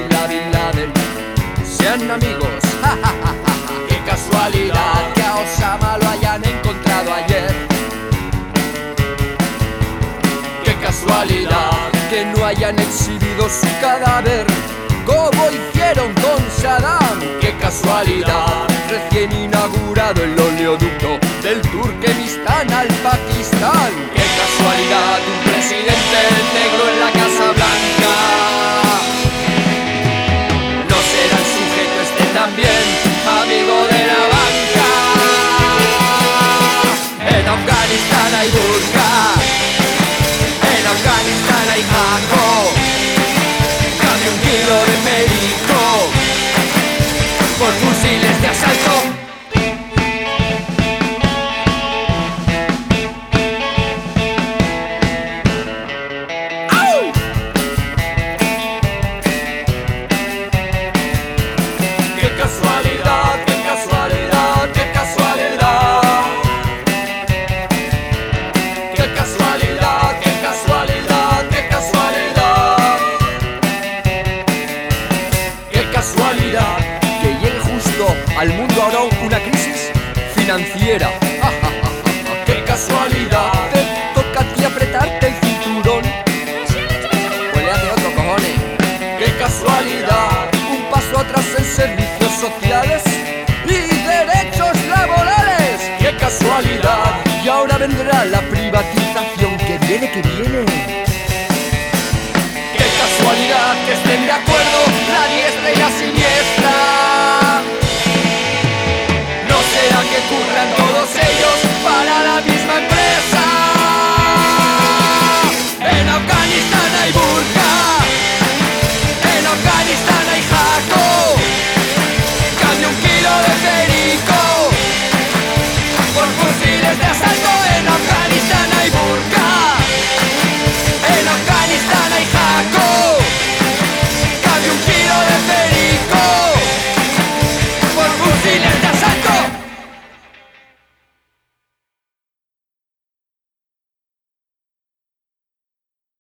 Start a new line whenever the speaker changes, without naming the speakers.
la Bin Laden sean amigos. ¡Ja, ja, ja, ja! ¡Qué casualidad que a Osama lo hayan encontrado ayer! ¡Qué casualidad que no hayan exhibido su cadáver como hicieron con Saddam! ¡Qué casualidad! Recién inaugurado el oleoducto del Turkmenistán al Pakistán. ¡Qué casualidad! Un presidente negro en la Casa Blanca. ¿No será el sujeto este también amigo de la banca? En Afganistán hay burka, en Afganistán hay maco, cambia un kilo de perico por fusiles de asalto. ¡Au! ¡Qué casualidad, qué casualidad, qué casualidad! ¡Qué casualidad, qué casualidad, qué casualidad! ¡Qué casualidad! Que llegue justo al mundo ahora una crisis financiera. ¡Ja, ja, ja, ja! ¡Qué casualidad! Te toca a ti apretarte el cinturón, pues le hace otro, cojones. ¡Qué casualidad! Un paso atrás en servicios sociales y derechos laborales. ¡Qué casualidad! Y ahora vendrá la privatización que viene, que viene.